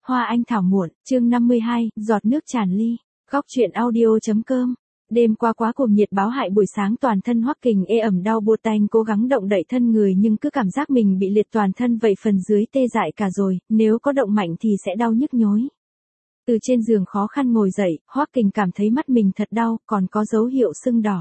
Hoa anh thảo muộn, chương 52, giọt nước tràn ly. Góc truyện audio.com. Đêm qua quá cuồng nhiệt báo hại buổi sáng toàn thân Hoắc Kình ê ẩm đau buốt tanh cố gắng động đậy thân người nhưng cứ cảm giác mình bị liệt toàn thân vậy phần dưới tê dại cả rồi, nếu có động mạnh thì sẽ đau nhức nhối. Từ trên giường khó khăn ngồi dậy, Hoắc Kình cảm thấy mắt mình thật đau, còn có dấu hiệu sưng đỏ.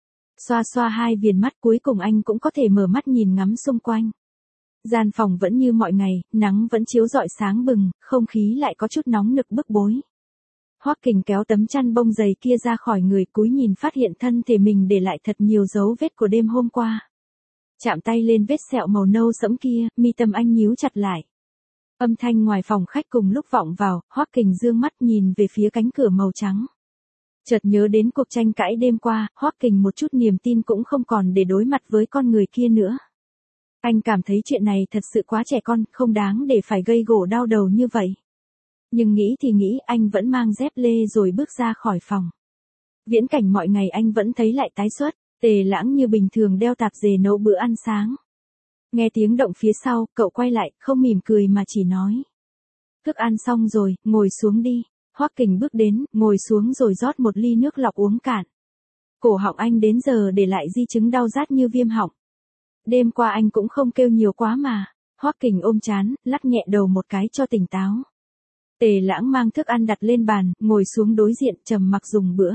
Xoa xoa hai viền mắt cuối cùng anh cũng có thể mở mắt nhìn ngắm xung quanh. Gian phòng vẫn như mọi ngày, nắng vẫn chiếu rọi sáng bừng, không khí lại có chút nóng nực bức bối. Hoắc Kình kéo tấm chăn bông dày kia ra khỏi người cúi nhìn phát hiện thân thể mình để lại thật nhiều dấu vết của đêm hôm qua. Chạm tay lên vết sẹo màu nâu sẫm kia, mi tâm anh nhíu chặt lại. Âm thanh ngoài phòng khách cùng lúc vọng vào, Hoắc Kình dương mắt nhìn về phía cánh cửa màu trắng. Chợt nhớ đến cuộc tranh cãi đêm qua, Hoắc Kình một chút niềm tin cũng không còn để đối mặt với con người kia nữa. Anh cảm thấy chuyện này thật sự quá trẻ con, không đáng để phải gây gổ đau đầu như vậy. Nhưng nghĩ thì nghĩ, anh vẫn mang dép lê rồi bước ra khỏi phòng. Viễn cảnh mọi ngày anh vẫn thấy lại tái xuất, Tề Lãng như bình thường đeo tạp dề nấu bữa ăn sáng. Nghe tiếng động phía sau, cậu quay lại, không mỉm cười mà chỉ nói. Thức ăn xong rồi, ngồi xuống đi. Hoắc Kình bước đến, ngồi xuống rồi rót một ly nước lọc uống cạn. Cổ họng anh đến giờ để lại di chứng đau rát như viêm họng. Đêm qua anh cũng không kêu nhiều quá mà. Hoắc Kình ôm trán, lắc nhẹ đầu một cái cho tỉnh táo. Tề Lãng mang thức ăn đặt lên bàn, ngồi xuống đối diện trầm mặc dùng bữa.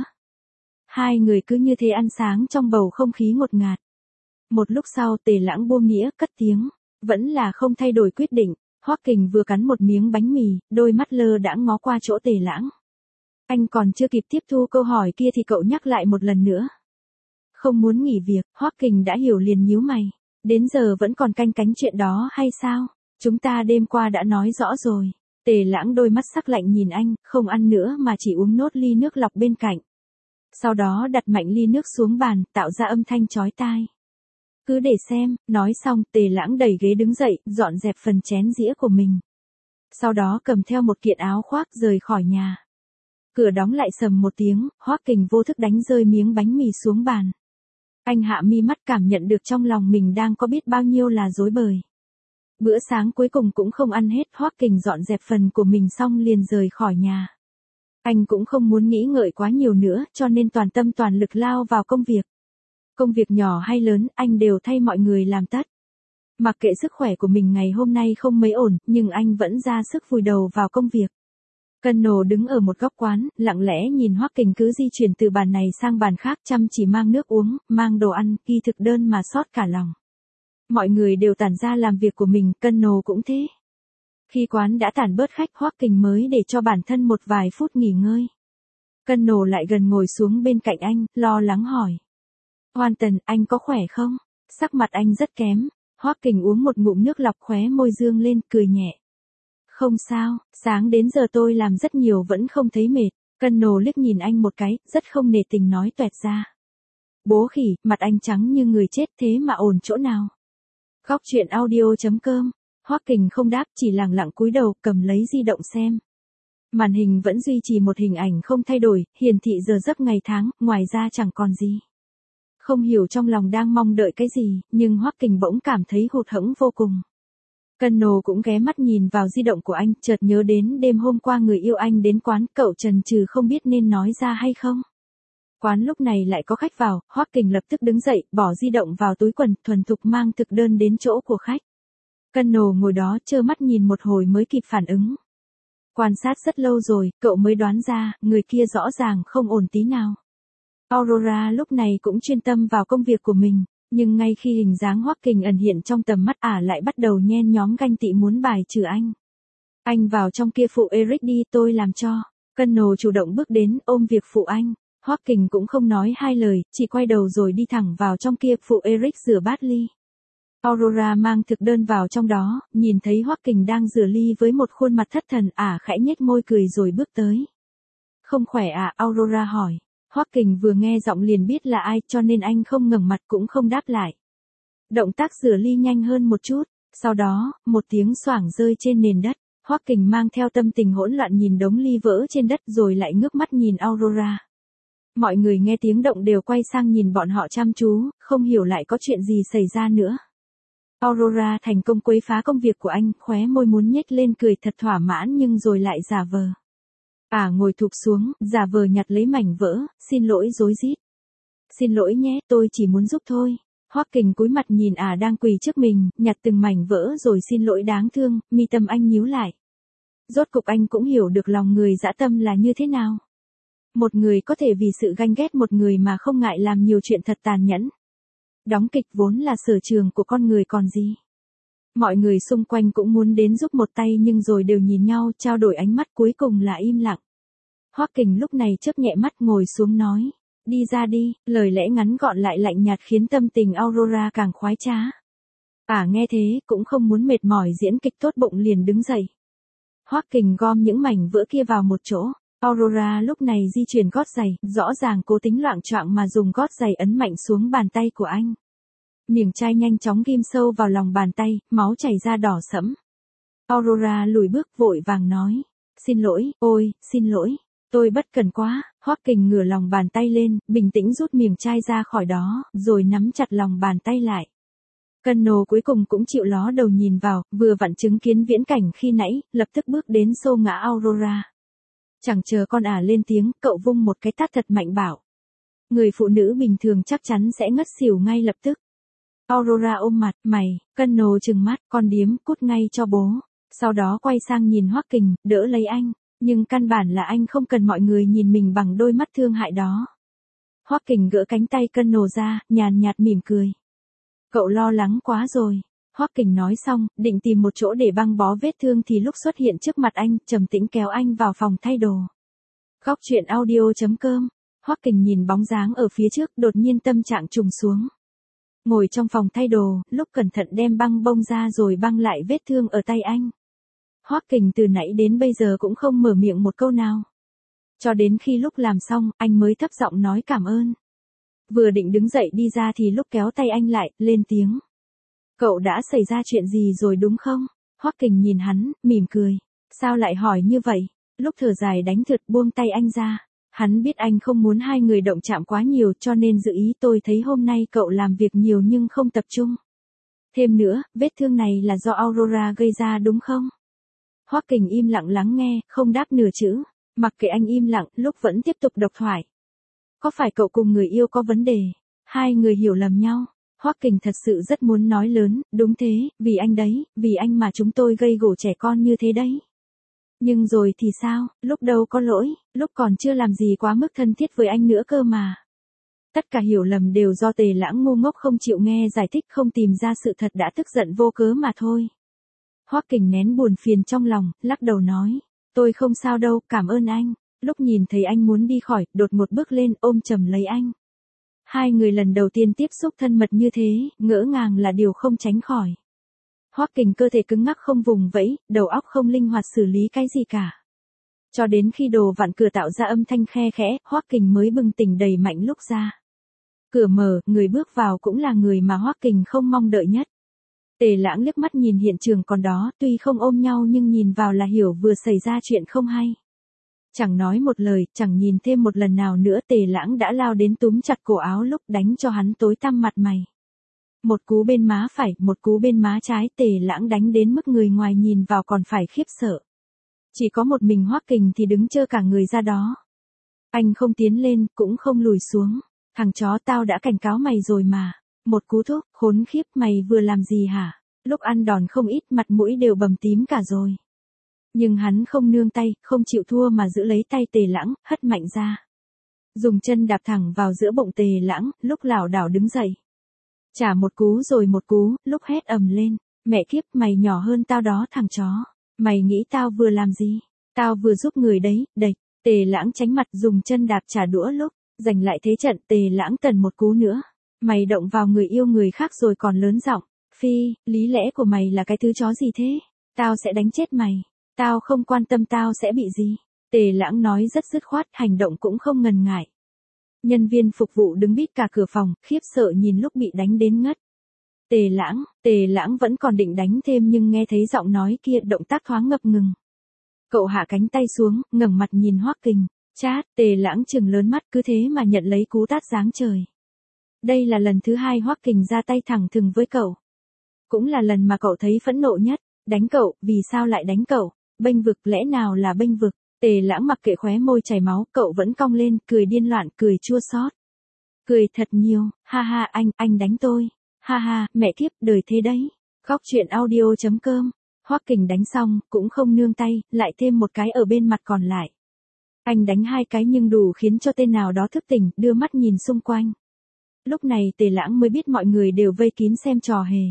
Hai người cứ như thế ăn sáng trong bầu không khí ngột ngạt. Một lúc sau Tề Lãng buông đĩa, cất tiếng. Vẫn là không thay đổi quyết định. Hoắc Kình vừa cắn một miếng bánh mì, đôi mắt lơ đãng ngó qua chỗ Tề Lãng. Anh còn chưa kịp tiếp thu câu hỏi kia thì cậu nhắc lại một lần nữa. Không muốn nghỉ việc, Hoắc Kình đã hiểu liền nhíu mày. Đến giờ vẫn còn canh cánh chuyện đó hay sao? Chúng ta đêm qua đã nói rõ rồi. Tề Lãng đôi mắt sắc lạnh nhìn anh, không ăn nữa mà chỉ uống nốt ly nước lọc bên cạnh. Sau đó đặt mạnh ly nước xuống bàn, tạo ra âm thanh chói tai. Cứ để xem, nói xong Tề Lãng đẩy ghế đứng dậy, dọn dẹp phần chén dĩa của mình. Sau đó cầm theo một kiện áo khoác rời khỏi nhà. Cửa đóng lại sầm một tiếng, Hoắc Kình vô thức đánh rơi miếng bánh mì xuống bàn. Anh hạ mi mắt cảm nhận được trong lòng mình đang có biết bao nhiêu là rối bời. Bữa sáng cuối cùng cũng không ăn hết, Hoắc Kình dọn dẹp phần của mình xong liền rời khỏi nhà. Anh cũng không muốn nghĩ ngợi quá nhiều nữa cho nên toàn tâm toàn lực lao vào công việc. Công việc nhỏ hay lớn, anh đều thay mọi người làm tất. Mặc kệ sức khỏe của mình ngày hôm nay không mấy ổn, nhưng anh vẫn ra sức vùi đầu vào công việc. Cân đứng ở một góc quán, lặng lẽ nhìn Hoắc Kình cứ di chuyển từ bàn này sang bàn khác chăm chỉ mang nước uống, mang đồ ăn, ghi thực đơn mà xót cả lòng. Mọi người đều tản ra làm việc của mình, Cân cũng thế. Khi quán đã tản bớt khách, Hoắc Kình mới để cho bản thân một vài phút nghỉ ngơi. Cân lại gần ngồi xuống bên cạnh anh, lo lắng hỏi. Hoan Tần, anh có khỏe không? Sắc mặt anh rất kém. Hoắc Kình uống một ngụm nước lọc khóe môi dương lên, cười nhẹ. Không sao, sáng đến giờ tôi làm rất nhiều vẫn không thấy mệt. Cân liếc nhìn anh một cái, rất không nể tình nói toẹt ra. Bố khỉ, mặt anh trắng như người chết thế mà ổn chỗ nào? Góc truyện audio.com. Hoắc Kình không đáp, chỉ lặng lặng cúi đầu cầm lấy di động xem. Màn hình vẫn duy trì một hình ảnh không thay đổi, hiển thị giờ giấc ngày tháng, ngoài ra chẳng còn gì. Không hiểu trong lòng đang mong đợi cái gì, nhưng Hoắc Kình bỗng cảm thấy hụt hẫng vô cùng. Cân cũng ghé mắt nhìn vào di động của anh, chợt nhớ đến đêm hôm qua người yêu anh đến quán, cậu chần chừ không biết nên nói ra hay không. Quán lúc này lại có khách vào, Hoắc Kình lập tức đứng dậy, bỏ di động vào túi quần, thuần thục mang thực đơn đến chỗ của khách. Cân ngồi đó trơ mắt nhìn một hồi mới kịp phản ứng. Quan sát rất lâu rồi, cậu mới đoán ra, người kia rõ ràng không ổn tí nào. Aurora lúc này cũng chuyên tâm vào công việc của mình, nhưng ngay khi hình dáng Hoắc Kình ẩn hiện trong tầm mắt lại bắt đầu nhen nhóm ganh tị muốn bài trừ anh. Anh vào trong kia phụ Eric đi, tôi làm cho. Cân chủ động bước đến, ôm việc phụ anh. Hoắc Kình cũng không nói hai lời, chỉ quay đầu rồi đi thẳng vào trong kia phụ Eric rửa bát ly. Aurora mang thực đơn vào trong đó, nhìn thấy Hoắc Kình đang rửa ly với một khuôn mặt thất thần, khẽ nhếch môi cười rồi bước tới. Không khỏe Aurora hỏi. Hoắc Kình vừa nghe giọng liền biết là ai cho nên anh không ngẩng mặt cũng không đáp lại. Động tác rửa ly nhanh hơn một chút, sau đó, một tiếng xoảng rơi trên nền đất. Hoắc Kình mang theo tâm tình hỗn loạn nhìn đống ly vỡ trên đất rồi lại ngước mắt nhìn Aurora. Mọi người nghe tiếng động đều quay sang nhìn bọn họ chăm chú, không hiểu lại có chuyện gì xảy ra nữa. Aurora thành công quấy phá công việc của anh, khóe môi muốn nhếch lên cười thật thỏa mãn nhưng rồi lại giả vờ. Ngồi thụp xuống, giả vờ nhặt lấy mảnh vỡ, xin lỗi rối rít. Xin lỗi nhé, tôi chỉ muốn giúp thôi. Hoắc Kình cúi mặt nhìn đang quỳ trước mình, nhặt từng mảnh vỡ rồi xin lỗi đáng thương, mi tâm anh nhíu lại. Rốt cục anh cũng hiểu được lòng người dã tâm là như thế nào. Một người có thể vì sự ganh ghét một người mà không ngại làm nhiều chuyện thật tàn nhẫn. Đóng kịch vốn là sở trường của con người còn gì. Mọi người xung quanh cũng muốn đến giúp một tay nhưng rồi đều nhìn nhau trao đổi ánh mắt cuối cùng là im lặng. Hoắc Kình lúc này chớp nhẹ mắt ngồi xuống nói. Đi ra đi, lời lẽ ngắn gọn lại lạnh nhạt khiến tâm tình Aurora càng khoái trá. Nghe thế cũng không muốn mệt mỏi diễn kịch tốt bụng liền đứng dậy. Hoắc Kình gom những mảnh vỡ kia vào một chỗ. Aurora lúc này di chuyển gót giày, rõ ràng cố tính loạng choạng mà dùng gót giày ấn mạnh xuống bàn tay của anh. Miệng chai nhanh chóng ghim sâu vào lòng bàn tay, máu chảy ra đỏ sẫm. Aurora lùi bước vội vàng nói. Xin lỗi, ôi, xin lỗi. Tôi bất cẩn quá. Hoắc Kình ngửa lòng bàn tay lên, bình tĩnh rút miệng chai ra khỏi đó, rồi nắm chặt lòng bàn tay lại. Cano cuối cùng cũng chịu ló đầu nhìn vào, vừa vặn chứng kiến viễn cảnh khi nãy, lập tức bước đến xô ngã Aurora. Chẳng chờ con lên tiếng, cậu vung một cái tát thật mạnh bảo. Người phụ nữ bình thường chắc chắn sẽ ngất xỉu ngay lập tức. Aurora ôm mặt, mày, Cano trừng mắt, con điếm, cút ngay cho bố. Sau đó quay sang nhìn Hoắc Kình, đỡ lấy anh. Nhưng căn bản là anh không cần mọi người nhìn mình bằng đôi mắt thương hại đó. Hoắc Kình gỡ cánh tay Cano ra, nhàn nhạt mỉm cười. Cậu lo lắng quá rồi. Hoắc Kình nói xong, định tìm một chỗ để băng bó vết thương thì lúc xuất hiện trước mặt anh, trầm tĩnh kéo anh vào phòng thay đồ. Góc truyện audio.com. Hoắc Kình nhìn bóng dáng ở phía trước, đột nhiên tâm trạng trùng xuống. Ngồi trong phòng thay đồ, lúc cẩn thận đem băng bông ra rồi băng lại vết thương ở tay anh. Hoắc Kình từ nãy đến bây giờ cũng không mở miệng một câu nào. Cho đến khi lúc làm xong, anh mới thấp giọng nói cảm ơn. Vừa định đứng dậy đi ra thì lúc kéo tay anh lại, lên tiếng. Cậu đã xảy ra chuyện gì rồi đúng không? Hoắc Kình nhìn hắn, mỉm cười. Sao lại hỏi như vậy? Lúc thở dài đánh thượt buông tay anh ra. Hắn biết anh không muốn hai người động chạm quá nhiều cho nên dự ý tôi thấy hôm nay cậu làm việc nhiều nhưng không tập trung. Thêm nữa, vết thương này là do Aurora gây ra đúng không? Hoắc Kình im lặng lắng nghe, không đáp nửa chữ. Mặc kệ anh im lặng, lúc vẫn tiếp tục độc thoại. Có phải cậu cùng người yêu có vấn đề? Hai người hiểu lầm nhau. Hoắc Kình thật sự rất muốn nói lớn, đúng thế, vì anh đấy, vì anh mà chúng tôi gây gổ trẻ con như thế đấy. Nhưng rồi thì sao, lúc đâu có lỗi, lúc còn chưa làm gì quá mức thân thiết với anh nữa cơ mà. Tất cả hiểu lầm đều do Tề Lãng ngu ngốc không chịu nghe giải thích không tìm ra sự thật đã tức giận vô cớ mà thôi. Hoắc Kình nén buồn phiền trong lòng, lắc đầu nói, tôi không sao đâu, cảm ơn anh. Lúc nhìn thấy anh muốn đi khỏi, đột một bước lên ôm chầm lấy anh. Hai người lần đầu tiên tiếp xúc thân mật như thế, ngỡ ngàng là điều không tránh khỏi. Hoắc Kình cơ thể cứng ngắc không vùng vẫy, đầu óc không linh hoạt xử lý cái gì cả. Cho đến khi đồ vặn cửa tạo ra âm thanh khe khẽ, Hoắc Kình mới bừng tỉnh đầy mạnh lúc ra. Cửa mở, người bước vào cũng là người mà Hoắc Kình không mong đợi nhất. Tề Lãng liếc mắt nhìn hiện trường còn đó, tuy không ôm nhau nhưng nhìn vào là hiểu vừa xảy ra chuyện không hay. Chẳng nói một lời, chẳng nhìn thêm một lần nào nữa Tề Lãng đã lao đến túm chặt cổ áo lúc đánh cho hắn tối tăm mặt mày. Một cú bên má phải, một cú bên má trái Tề Lãng đánh đến mức người ngoài nhìn vào còn phải khiếp sợ. Chỉ có một mình Hoắc Kình thì đứng trơ cả người ra đó. Anh không tiến lên, cũng không lùi xuống. Thằng chó tao đã cảnh cáo mày rồi mà. Một cú thúc, khốn khiếp mày vừa làm gì hả? Lúc ăn đòn không ít mặt mũi đều bầm tím cả rồi. Nhưng hắn không nương tay, không chịu thua mà giữ lấy tay Tề Lãng, hất mạnh ra. Dùng chân đạp thẳng vào giữa bụng Tề Lãng, lúc lảo đảo đứng dậy. Trả một cú rồi một cú, lúc hét ầm lên. Mẹ kiếp mày nhỏ hơn tao đó thằng chó. Mày nghĩ tao vừa làm gì? Tao vừa giúp người đấy, địch. Tề Lãng tránh mặt dùng chân đạp trả đũa lúc. Giành lại thế trận Tề Lãng cần một cú nữa. Mày động vào người yêu người khác rồi còn lớn giọng. Phi, lý lẽ của mày là cái thứ chó gì thế? Tao sẽ đánh chết mày. Tao không quan tâm tao sẽ bị gì. Tề Lãng nói rất dứt khoát, hành động cũng không ngần ngại. Nhân viên phục vụ đứng bít cả cửa phòng, khiếp sợ nhìn lúc bị đánh đến ngất. Tề Lãng vẫn còn định đánh thêm nhưng nghe thấy giọng nói kia động tác thoáng ngập ngừng. Cậu hạ cánh tay xuống, ngẩng mặt nhìn Hoắc Kình. Chát, Tề Lãng trừng lớn mắt cứ thế mà nhận lấy cú tát giáng trời. Đây là lần thứ hai Hoắc Kình ra tay thẳng thừng với cậu. Cũng là lần mà cậu thấy phẫn nộ nhất. Đánh cậu, vì sao lại đánh cậu? Bênh vực, lẽ nào là bênh vực? Tề Lãng mặc kệ khóe môi chảy máu, cậu vẫn cong lên, cười điên loạn, cười chua xót. Cười thật nhiều, ha ha anh đánh tôi. Ha ha, mẹ kiếp, đời thế đấy. Khóc chuyện audio.com. Hoắc Kình đánh xong, cũng không nương tay, lại thêm một cái ở bên mặt còn lại. Anh đánh 2 cái nhưng đủ khiến cho tên nào đó thức tỉnh, đưa mắt nhìn xung quanh. Lúc này Tề Lãng mới biết mọi người đều vây kín xem trò hề.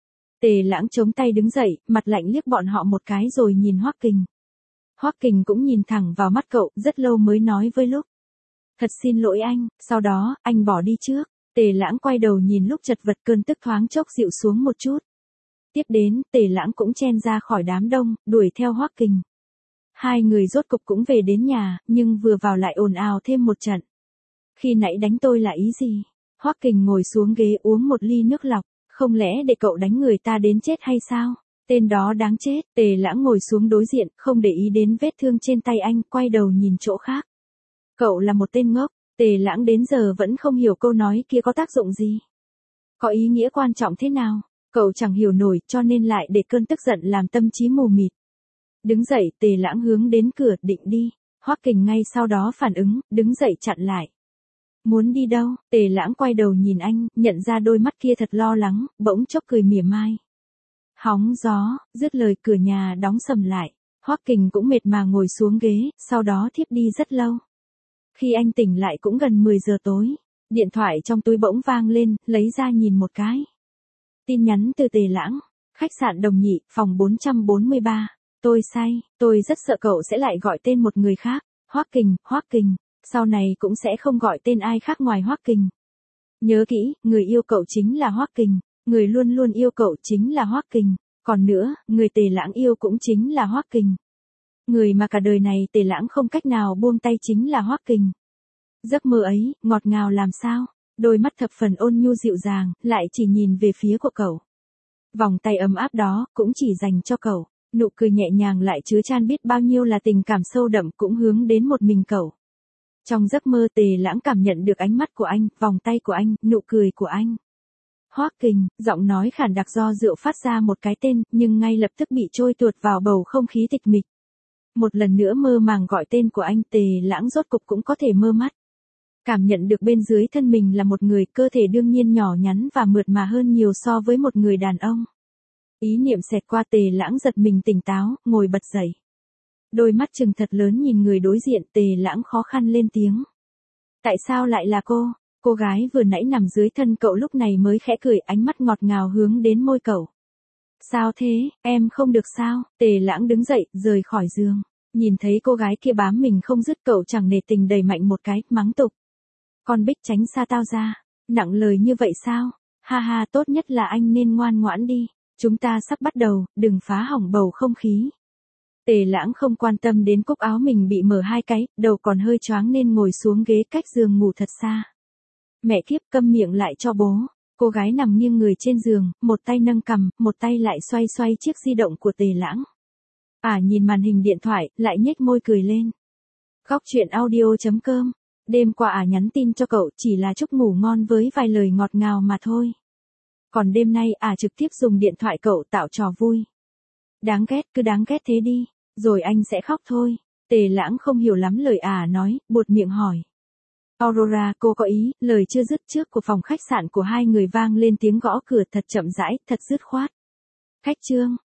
Tề Lãng chống tay đứng dậy, mặt lạnh liếc bọn họ một cái rồi nhìn Hoắc Kình. Hoắc Kình cũng nhìn thẳng vào mắt cậu, rất lâu mới nói với Lúc. Thật xin lỗi anh, sau đó, anh bỏ đi trước. Tề Lãng quay đầu nhìn Lúc chật vật, cơn tức thoáng chốc dịu xuống một chút. Tiếp đến, Tề Lãng cũng chen ra khỏi đám đông, đuổi theo Hoắc Kình. 2 người rốt cục cũng về đến nhà, nhưng vừa vào lại ồn ào thêm một trận. Khi nãy đánh tôi là ý gì? Hoắc Kình ngồi xuống ghế uống một ly nước lọc, không lẽ để cậu đánh người ta đến chết hay sao? Tên đó đáng chết. Tề Lãng ngồi xuống đối diện, không để ý đến vết thương trên tay anh, quay đầu nhìn chỗ khác. Cậu là một tên ngốc. Tề Lãng đến giờ vẫn không hiểu câu nói kia có tác dụng gì. Có ý nghĩa quan trọng thế nào? Cậu chẳng hiểu nổi, cho nên lại để cơn tức giận làm tâm trí mù mịt. Đứng dậy, Tề Lãng hướng đến cửa, định đi. Hoắc Kình ngay sau đó phản ứng, đứng dậy chặn lại. Muốn đi đâu? Tề Lãng quay đầu nhìn anh, nhận ra đôi mắt kia thật lo lắng, bỗng chốc cười mỉa mai. Hóng gió, dứt lời cửa nhà đóng sầm lại. Hoắc Kình cũng mệt mà ngồi xuống ghế, sau đó thiếp đi rất lâu. Khi anh tỉnh lại cũng gần 10 giờ tối. Điện thoại trong túi bỗng vang lên, lấy ra nhìn một cái. Tin nhắn từ Tề Lãng. Khách sạn Đồng Nhị, phòng 443. Tôi say, tôi rất sợ cậu sẽ lại gọi tên một người khác. Hoắc Kình, sau này cũng sẽ không gọi tên ai khác ngoài Hoắc Kình. Nhớ kỹ, người yêu cậu chính là Hoắc Kình, người luôn luôn yêu cậu chính là Hoắc Kình, còn nữa, người Tề Lãng yêu cũng chính là Hoắc Kình. Người mà cả đời này Tề Lãng không cách nào buông tay chính là Hoắc Kình. Giấc mơ ấy, ngọt ngào làm sao, đôi mắt thập phần ôn nhu dịu dàng, lại chỉ nhìn về phía của cậu. Vòng tay ấm áp đó, cũng chỉ dành cho cậu. Nụ cười nhẹ nhàng lại chứa chan biết bao nhiêu là tình cảm sâu đậm cũng hướng đến một mình cậu. Trong giấc mơ Tề Lãng cảm nhận được ánh mắt của anh, vòng tay của anh, nụ cười của anh. Hoắc Kình, giọng nói khản đặc do rượu phát ra một cái tên, nhưng ngay lập tức bị trôi tuột vào bầu không khí tịch mịch. Một lần nữa mơ màng gọi tên của anh, Tề Lãng rốt cục cũng có thể mơ mắt. Cảm nhận được bên dưới thân mình là một người, cơ thể đương nhiên nhỏ nhắn và mượt mà hơn nhiều so với một người đàn ông. Ý niệm xẹt qua, Tề Lãng giật mình tỉnh táo, ngồi bật dậy. Đôi mắt trừng thật lớn nhìn người đối diện, Tề Lãng khó khăn lên tiếng. Tại sao lại là cô? Cô gái vừa nãy nằm dưới thân cậu lúc này mới khẽ cười, ánh mắt ngọt ngào hướng đến môi cậu. Sao thế, em không được sao? Tề Lãng đứng dậy, rời khỏi giường. Nhìn thấy cô gái kia bám mình không dứt, cậu chẳng nề tình đẩy mạnh một cái, mắng tục. Con Bích tránh xa tao ra. Nặng lời như vậy sao? Ha ha, tốt nhất là anh nên ngoan ngoãn đi. Chúng ta sắp bắt đầu, đừng phá hỏng bầu không khí. Tề Lãng không quan tâm đến cúc áo mình bị mở 2 cái, đầu còn hơi choáng nên ngồi xuống ghế cách giường ngủ thật xa. Mẹ kiếp, câm miệng lại cho bố. Cô gái nằm nghiêng người trên giường, một tay nâng cằm, một tay lại xoay xoay chiếc di động của Tề Lãng. Nhìn màn hình điện thoại, lại nhếch môi cười lên. Khóc chuyện audio.com. Đêm qua nhắn tin cho cậu chỉ là chúc ngủ ngon với vài lời ngọt ngào mà thôi. Còn đêm nay trực tiếp dùng điện thoại cậu tạo trò vui. Đáng ghét, cứ đáng ghét thế đi, rồi anh sẽ khóc thôi. Tề Lãng không hiểu lắm lời nói, buột miệng hỏi. Aurora, cô có ý, lời chưa dứt trước của phòng khách sạn của 2 người vang lên tiếng gõ cửa thật chậm rãi, thật dứt khoát. Khách Trương,